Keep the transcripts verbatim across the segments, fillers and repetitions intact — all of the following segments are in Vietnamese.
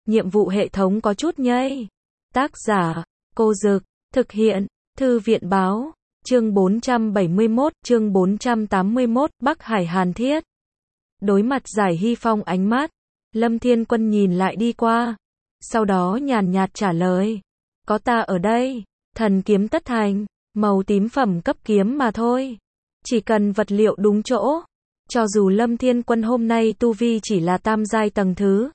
nhiệm vụ hệ thống có chút nhây. Tác giả, Cô Dực, thực hiện, Thư viện báo, chương bốn trăm bảy mươi mốt, chương bốn trăm tám mươi mốt, Bắc Hải Hàn Thiết. Đối mặt Giải Hy Phong ánh mắt, Lâm Thiên Quân nhìn lại đi qua, sau đó nhàn nhạt trả lời, có ta ở đây, thần kiếm tất thành, màu tím phẩm cấp kiếm mà thôi, chỉ cần vật liệu đúng chỗ, cho dù Lâm Thiên Quân hôm nay tu vi chỉ là tam giai tầng thứ,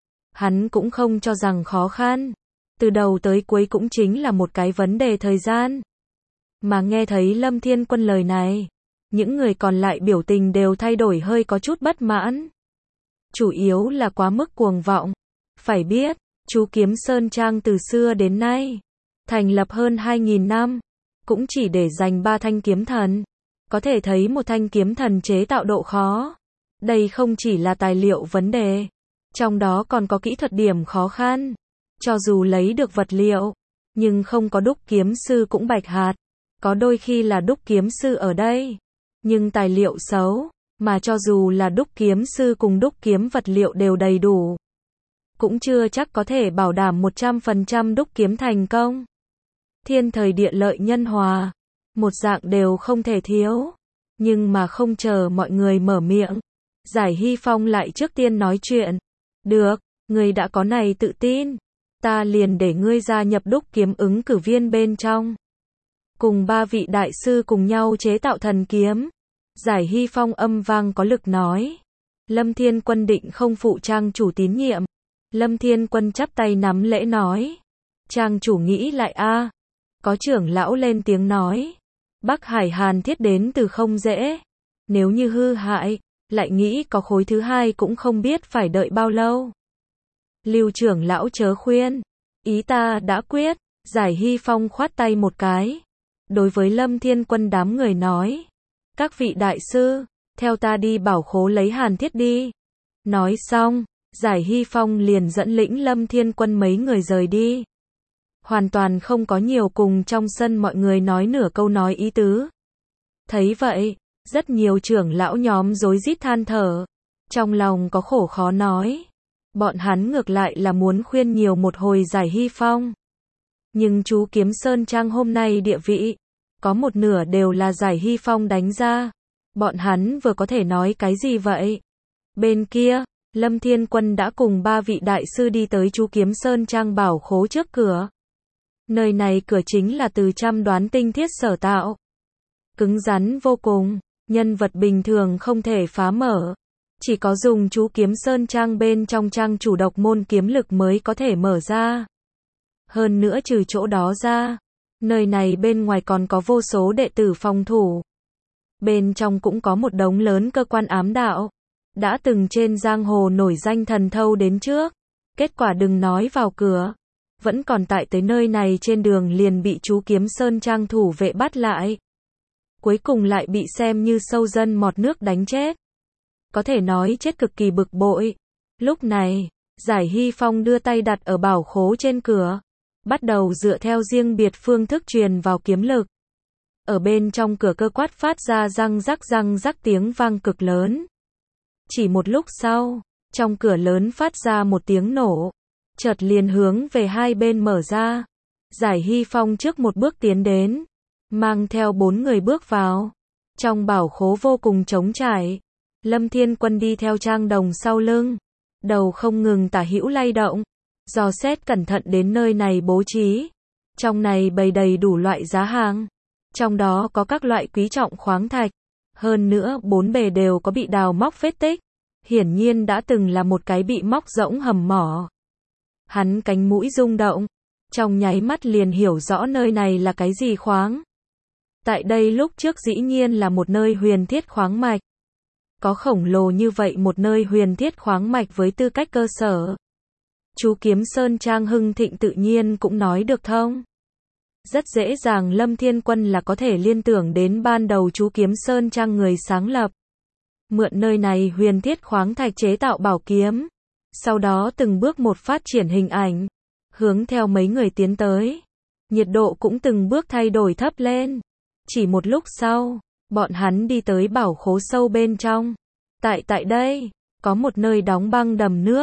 hắn cũng không cho rằng khó khăn, từ đầu tới cuối cũng chính là một cái vấn đề thời gian. Mà nghe thấy Lâm Thiên Quân lời này, những người còn lại biểu tình đều thay đổi hơi có chút bất mãn. Chủ yếu là quá mức cuồng vọng. Phải biết, chú Kiếm Sơn Trang từ xưa đến nay, thành lập hơn hai nghìn năm, cũng chỉ để dành ba thanh kiếm thần. Có thể thấy một thanh kiếm thần chế tạo độ khó. Đây không chỉ là tài liệu vấn đề, trong đó còn có kỹ thuật điểm khó khăn. Cho dù lấy được vật liệu, nhưng không có đúc kiếm sư cũng bạch hạt. Có đôi khi là đúc kiếm sư ở đây, nhưng tài liệu xấu, mà cho dù là đúc kiếm sư cùng đúc kiếm vật liệu đều đầy đủ, cũng chưa chắc có thể bảo đảm một trăm phần trăm đúc kiếm thành công. Thiên thời địa lợi nhân hòa, một dạng đều không thể thiếu. Nhưng mà không chờ mọi người mở miệng, Giải Hy Phong lại trước tiên nói chuyện. Được, ngươi đã có này tự tin, ta liền để ngươi gia nhập đúc kiếm ứng cử viên bên trong. Cùng ba vị đại sư cùng nhau chế tạo thần kiếm. Giải Hy Phong âm vang có lực nói. Lâm Thiên Quân định không phụ trang chủ tín nhiệm. Lâm Thiên Quân chắp tay nắm lễ nói. Trang chủ nghĩ lại a. Có trưởng lão lên tiếng nói. Bắc Hải Hàn Thiết đến từ không dễ. Nếu như hư hại, lại nghĩ có khối thứ hai cũng không biết phải đợi bao lâu. Lưu trưởng lão chớ khuyên. Ý ta đã quyết. Giải Hy Phong khoát tay một cái. Đối với Lâm Thiên Quân đám người nói. Các vị đại sư, theo ta đi bảo khố lấy hàn thiết đi. Nói xong, Giải Hy Phong liền dẫn lĩnh Lâm Thiên Quân mấy người rời đi. Hoàn toàn không có nhiều cùng trong sân mọi người nói nửa câu nói ý tứ. Thấy vậy, rất nhiều trưởng lão nhóm rối rít than thở. Trong lòng có khổ khó nói. Bọn hắn ngược lại là muốn khuyên nhiều một hồi Giải Hy Phong. Nhưng chú Kiếm Sơn Trang hôm nay địa vị, có một nửa đều là Giải Hy Phong đánh ra. Bọn hắn vừa có thể nói cái gì vậy? Bên kia, Lâm Thiên Quân đã cùng ba vị đại sư đi tới chú Kiếm Sơn Trang bảo khố trước cửa. Nơi này cửa chính là từ trăm đoán tinh thiết sở tạo. Cứng rắn vô cùng, nhân vật bình thường không thể phá mở. Chỉ có dùng chú Kiếm Sơn Trang bên trong trang chủ độc môn kiếm lực mới có thể mở ra. Hơn nữa trừ chỗ đó ra, nơi này bên ngoài còn có vô số đệ tử phòng thủ. Bên trong cũng có một đống lớn cơ quan ám đạo. Đã từng trên giang hồ nổi danh thần thâu đến trước. Kết quả đừng nói vào cửa. Vẫn còn tại tới nơi này trên đường liền bị chú Kiếm Sơn Trang thủ vệ bắt lại. Cuối cùng lại bị xem như sâu dân mọt nước đánh chết. Có thể nói chết cực kỳ bực bội. Lúc này, Giải Hy Phong đưa tay đặt ở bảo khố trên cửa. Bắt đầu dựa theo riêng biệt phương thức truyền vào kiếm lực. Ở bên trong cửa cơ quát phát ra răng rắc răng rắc tiếng vang cực lớn. Chỉ một lúc sau, trong cửa lớn phát ra một tiếng nổ. Chợt liền hướng về hai bên mở ra. Giải Hy Phong trước một bước tiến đến. Mang theo bốn người bước vào. Trong bảo khố vô cùng trống trải. Lâm Thiên Quân đi theo Trang Đồng sau lưng. Đầu không ngừng tả hữu lay động. Dò xét cẩn thận đến nơi này bố trí. Trong này bày đầy đủ loại giá hàng. Trong đó có các loại quý trọng khoáng thạch. Hơn nữa bốn bề đều có bị đào móc vết tích. Hiển nhiên đã từng là một cái bị móc rỗng hầm mỏ. Hắn cánh mũi rung động. Trong nháy mắt liền hiểu rõ nơi này là cái gì khoáng. Tại đây lúc trước dĩ nhiên là một nơi huyền thiết khoáng mạch. Có khổng lồ như vậy một nơi huyền thiết khoáng mạch với tư cách cơ sở. Chú Kiếm Sơn Trang hưng thịnh tự nhiên cũng nói được thông. Rất dễ dàng Lâm Thiên Quân là có thể liên tưởng đến ban đầu chú Kiếm Sơn Trang người sáng lập. Mượn nơi này huyền thiết khoáng thạch chế tạo bảo kiếm. Sau đó từng bước một phát triển hình ảnh. Hướng theo mấy người tiến tới. Nhiệt độ cũng từng bước thay đổi thấp lên. Chỉ một lúc sau, bọn hắn đi tới bảo khố sâu bên trong. Tại tại đây, có một nơi đóng băng đầm nước.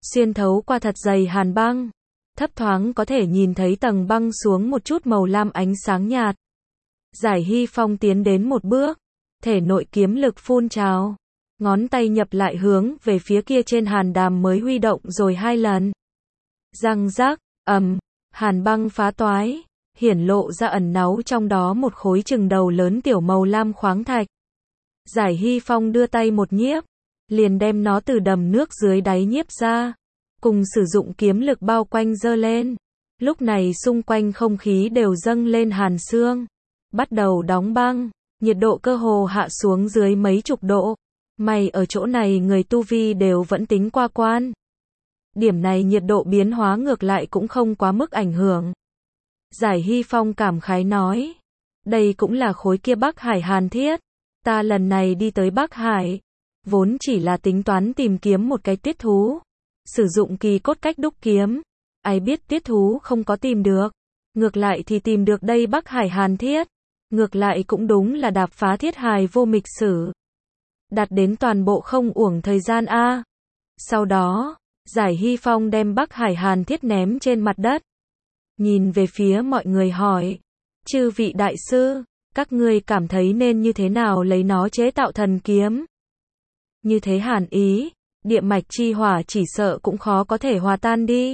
xuyên thấu qua thật dày hàn băng, thấp thoáng có thể nhìn thấy tầng băng xuống một chút màu lam ánh sáng nhạt. Giải Hy Phong tiến đến một bước, thể nội kiếm lực phun trào, ngón tay nhập lại hướng về phía kia trên hàn đàm mới huy động rồi hai lần. Răng rác, ầm, hàn băng phá toái, hiển lộ ra ẩn náu trong đó một khối chừng đầu lớn tiểu màu lam khoáng thạch. Giải Hy Phong đưa tay một nhiếp, liền đem nó từ đầm nước dưới đáy nhiếp ra, cùng sử dụng kiếm lực bao quanh dơ lên. Lúc này xung quanh không khí đều dâng lên hàn xương, bắt đầu đóng băng, nhiệt độ cơ hồ hạ xuống dưới mấy chục độ. May ở chỗ này người tu vi đều vẫn tính qua quan. Điểm này nhiệt độ biến hóa ngược lại cũng không quá mức ảnh hưởng. Giải Hy Phong cảm khái nói, đây cũng là khối kia Bắc Hải hàn thiết. Ta lần này đi tới Bắc Hải, vốn chỉ là tính toán tìm kiếm một cái tiết thú, sử dụng kỳ cốt cách đúc kiếm. Ai biết tiết thú không có tìm được, ngược lại thì tìm được đây Bắc Hải hàn thiết. Ngược lại cũng đúng là đạp phá thiết hài vô mịch sử. Đạt đến toàn bộ không uổng thời gian a. Sau đó, Giải Hy Phong đem Bắc Hải hàn thiết ném trên mặt đất. Nhìn về phía mọi người hỏi, chư vị đại sư, các ngươi cảm thấy nên như thế nào lấy nó chế tạo thần kiếm? Như thế hàn ý, địa mạch chi hỏa chỉ sợ cũng khó có thể hòa tan đi.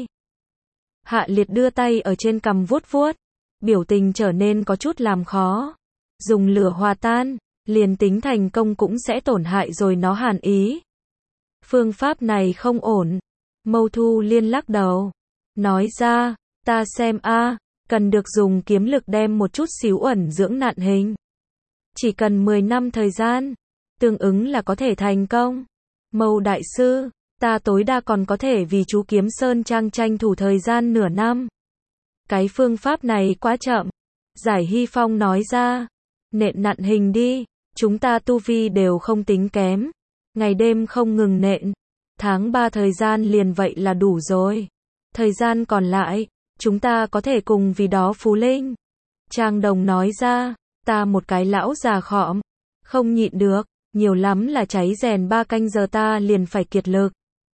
Hạ Liệt đưa tay ở trên cằm vuốt vuốt, biểu tình trở nên có chút làm khó. Dùng lửa hòa tan, liền tính thành công cũng sẽ tổn hại rồi nó hàn ý. Phương pháp này không ổn. Mâu Thu Liên lắc đầu, nói ra, ta xem a, cần được dùng kiếm lực đem một chút xíu ẩn dưỡng nạn hình. Chỉ cần mười năm thời gian, tương ứng là có thể thành công. Mâu đại sư, ta tối đa còn có thể vì chú Kiếm Sơn Trang tranh thủ thời gian nửa năm. Cái phương pháp này quá chậm. Giải Hy Phong nói ra, nện nặn hình đi, chúng ta tu vi đều không tính kém. Ngày đêm không ngừng nện, tháng ba thời gian liền vậy là đủ rồi. Thời gian còn lại, chúng ta có thể cùng vì đó phú linh. Trang Đồng nói ra, ta một cái lão già khọm, không nhịn được, nhiều lắm là cháy rèn ba canh giờ ta liền phải kiệt lực.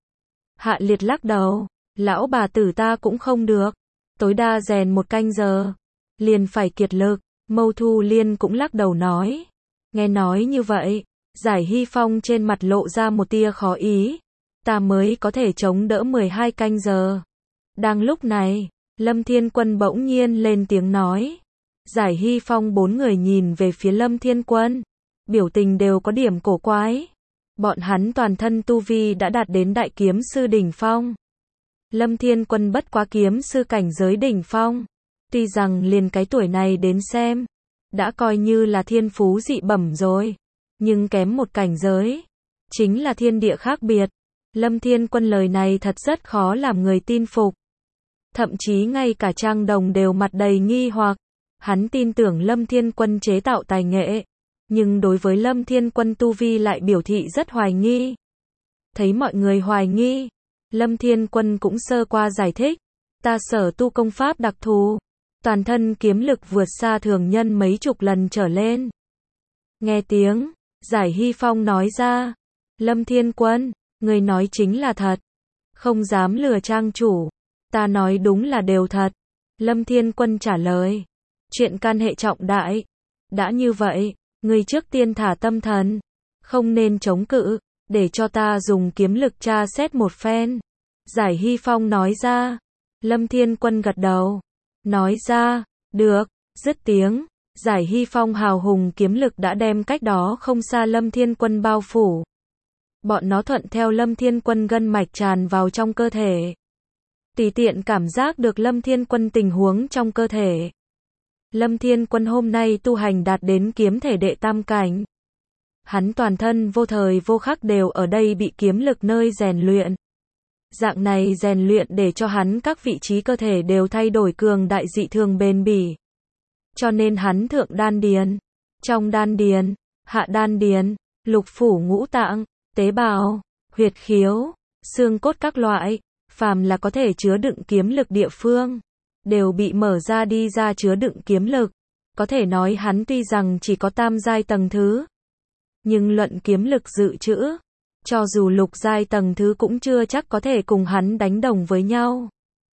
Hạ Liệt lắc đầu, lão bà tử ta cũng không được, tối đa rèn một canh giờ, liền phải kiệt lực. Mâu Thu Liên cũng lắc đầu nói, nghe nói như vậy, Giải Hy Phong trên mặt lộ ra một tia khó ý, ta mới có thể chống đỡ mười hai canh giờ. Đang lúc này, Lâm Thiên Quân bỗng nhiên lên tiếng nói. Giải Hy Phong bốn người nhìn về phía Lâm Thiên Quân, biểu tình đều có điểm cổ quái. Bọn hắn toàn thân tu vi đã đạt đến đại kiếm sư đỉnh phong. Lâm Thiên Quân bất quá kiếm sư cảnh giới đỉnh phong. Tuy rằng liền cái tuổi này đến xem, đã coi như là thiên phú dị bẩm rồi, nhưng kém một cảnh giới, chính là thiên địa khác biệt. Lâm Thiên Quân lời này thật rất khó làm người tin phục. Thậm chí ngay cả Trang Đồng đều mặt đầy nghi hoặc. Hắn tin tưởng Lâm Thiên Quân chế tạo tài nghệ, nhưng đối với Lâm Thiên Quân tu vi lại biểu thị rất hoài nghi. Thấy mọi người hoài nghi, Lâm Thiên Quân cũng sơ qua giải thích, ta sở tu công pháp đặc thù, toàn thân kiếm lực vượt xa thường nhân mấy chục lần trở lên. Nghe tiếng, Giải Hy Phong nói ra, Lâm Thiên Quân, người nói chính là thật, không dám lừa trang chủ, ta nói đúng là đều thật. Lâm Thiên Quân trả lời, chuyện can hệ trọng đại, đã như vậy, người trước tiên thả tâm thần, không nên chống cự, để cho ta dùng kiếm lực tra xét một phen. Giải Hy Phong nói ra. Lâm Thiên Quân gật đầu, nói ra, được. Dứt tiếng, Giải Hy Phong hào hùng kiếm lực đã đem cách đó không xa Lâm Thiên Quân bao phủ. Bọn nó thuận theo Lâm Thiên Quân gân mạch tràn vào trong cơ thể. Tùy tiện cảm giác được Lâm Thiên Quân tình huống trong cơ thể. Lâm Thiên Quân hôm nay tu hành đạt đến kiếm thể đệ tam cảnh. Hắn toàn thân vô thời vô khắc đều ở đây bị kiếm lực nơi rèn luyện. Dạng này rèn luyện để cho hắn các vị trí cơ thể đều thay đổi cường đại dị thường bền bỉ. Cho nên hắn thượng đan điền, trong đan điền, hạ đan điền, lục phủ ngũ tạng, tế bào, huyệt khiếu, xương cốt các loại, phàm là có thể chứa đựng kiếm lực địa phương, đều bị mở ra đi ra chứa đựng kiếm lực. Có thể nói hắn tuy rằng chỉ có tam giai tầng thứ, nhưng luận kiếm lực dự trữ, Cho dù lục giai tầng thứ cũng chưa chắc có thể cùng hắn đánh đồng với nhau.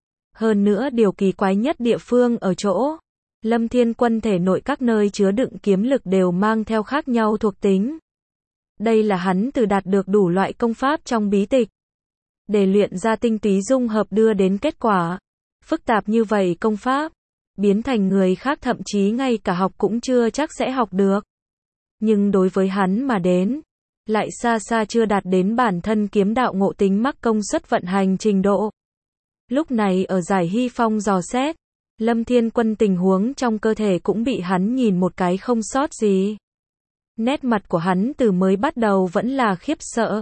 Hơn nữa điều kỳ quái nhất địa phương ở chỗ, Lâm Thiên Quân thể nội các nơi chứa đựng kiếm lực đều mang theo khác nhau thuộc tính. Đây là hắn từ đạt được đủ loại công pháp trong bí tịch, để luyện ra tinh túy dung hợp đưa đến kết quả. Phức tạp như vậy công pháp, biến thành người khác thậm chí ngay cả học cũng chưa chắc sẽ học được. Nhưng đối với hắn mà đến, lại xa xa chưa đạt đến bản thân kiếm đạo ngộ tính mắc công suất vận hành trình độ. Lúc này ở Giải Hy Phong dò xét, Lâm Thiên Quân tình huống trong cơ thể cũng bị hắn nhìn một cái không sót gì. Nét mặt của hắn từ mới bắt đầu vẫn là khiếp sợ,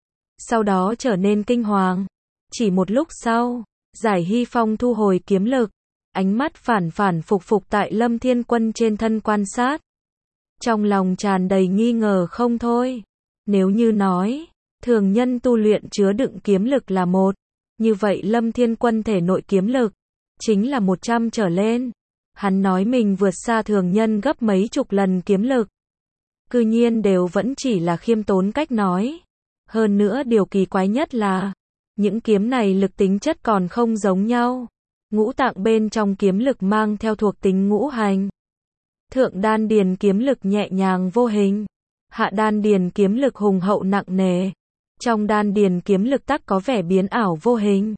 sau đó trở nên kinh hoàng. Chỉ một lúc sau, Giải Hy Phong thu hồi kiếm lực, ánh mắt phản phản phục phục tại Lâm Thiên Quân trên thân quan sát. Trong lòng tràn đầy nghi ngờ không thôi. Nếu như nói, thường nhân tu luyện chứa đựng kiếm lực là một, như vậy Lâm Thiên Quân thể nội kiếm lực chính là một trăm trở lên. Hắn nói mình vượt xa thường nhân gấp mấy chục lần kiếm lực. Cư nhiên đều vẫn chỉ là khiêm tốn cách nói. Hơn nữa điều kỳ quái nhất là, những kiếm này lực tính chất còn không giống nhau. Ngũ tạng bên trong kiếm lực mang theo thuộc tính ngũ hành. Thượng đan điền kiếm lực nhẹ nhàng vô hình, hạ đan điền kiếm lực hùng hậu nặng nề, trong đan điền kiếm lực tắc có vẻ biến ảo vô hình.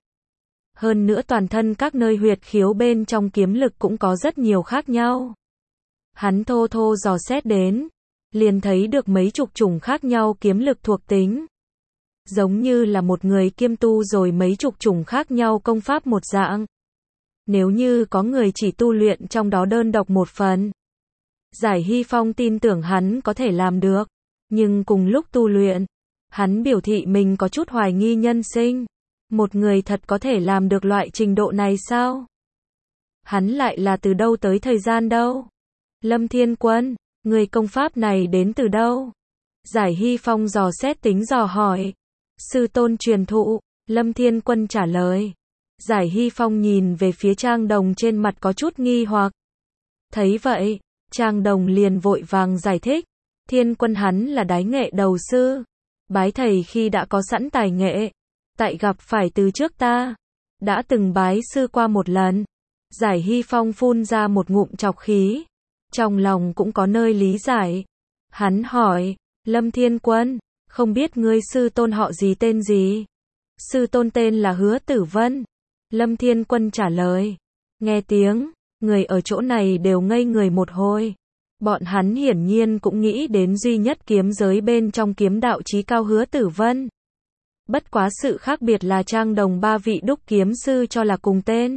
Hơn nữa toàn thân các nơi huyệt khiếu bên trong kiếm lực cũng có rất nhiều khác nhau. Hắn thô thô dò xét đến, liền thấy được mấy chục chủng khác nhau kiếm lực thuộc tính. Giống như là một người kiêm tu rồi mấy chục chủng khác nhau công pháp một dạng. Nếu như có người chỉ tu luyện trong đó đơn độc một phần, Giải Hy Phong tin tưởng hắn có thể làm được. Nhưng cùng lúc tu luyện, hắn biểu thị mình có chút hoài nghi nhân sinh. Một người thật có thể làm được loại trình độ này sao? Hắn lại là từ đâu tới thời gian đâu? Lâm Thiên Quân, người công pháp này đến từ đâu? Giải Hy Phong dò xét tính dò hỏi. Sư tôn truyền thụ, Lâm Thiên Quân trả lời. Giải Hy Phong nhìn về phía Trang Đồng trên mặt có chút nghi hoặc. Thấy vậy, Trang Đồng liền vội vàng giải thích. Thiên Quân hắn là đái nghệ đầu sư. Bái thầy khi đã có sẵn tài nghệ. Tại gặp phải từ trước ta, đã từng bái sư qua một lần. Giải Hy Phong phun ra một ngụm trọc khí. Trong lòng cũng có nơi lý giải. Hắn hỏi, Lâm Thiên Quân, không biết ngươi sư tôn họ gì tên gì? Sư tôn tên là Hứa Tử Vân. Lâm Thiên Quân trả lời. Nghe tiếng, người ở chỗ này đều ngây người một hồi. Bọn hắn hiển nhiên cũng nghĩ đến duy nhất kiếm giới bên trong kiếm đạo chí cao Hứa Tử Vân. Bất quá sự khác biệt là Trang Đồng ba vị đúc kiếm sư cho là cùng tên.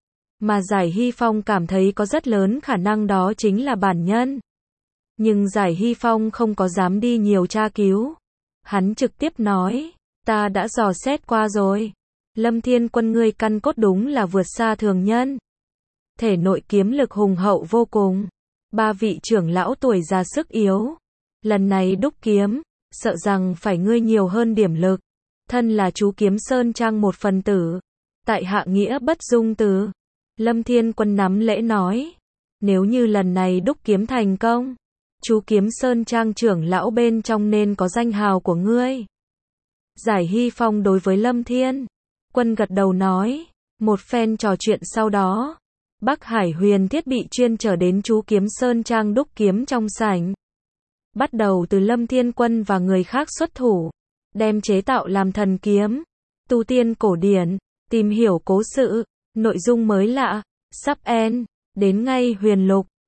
Mà Giải Hy Phong cảm thấy có rất lớn khả năng đó chính là bản nhân. Nhưng Giải Hy Phong không có dám đi nhiều tra cứu. Hắn trực tiếp nói, ta đã dò xét qua rồi. Lâm Thiên Quân ngươi căn cốt đúng là vượt xa thường nhân. Thể nội kiếm lực hùng hậu vô cùng. Ba vị trưởng lão tuổi già sức yếu. Lần này đúc kiếm, sợ rằng phải ngươi nhiều hơn điểm lực. Thân là chú kiếm Sơn Trang một phần tử. Tại hạ nghĩa bất dung từ. Lâm Thiên Quân nắm lễ nói. Nếu như lần này đúc kiếm thành công, chú kiếm Sơn Trang trưởng lão bên trong nên có danh hào của ngươi. Giải Hy Phong đối với Lâm Thiên Quân gật đầu nói. Một phen trò chuyện sau đó, Bắc Hải Huyền thiết bị chuyên trở đến chú kiếm Sơn Trang đúc kiếm trong sảnh. Bắt đầu từ Lâm Thiên Quân và người khác xuất thủ, đem chế tạo làm thần kiếm, tu tiên cổ điển, tìm hiểu cố sự, nội dung mới lạ, sắp end, đến ngay huyền lục.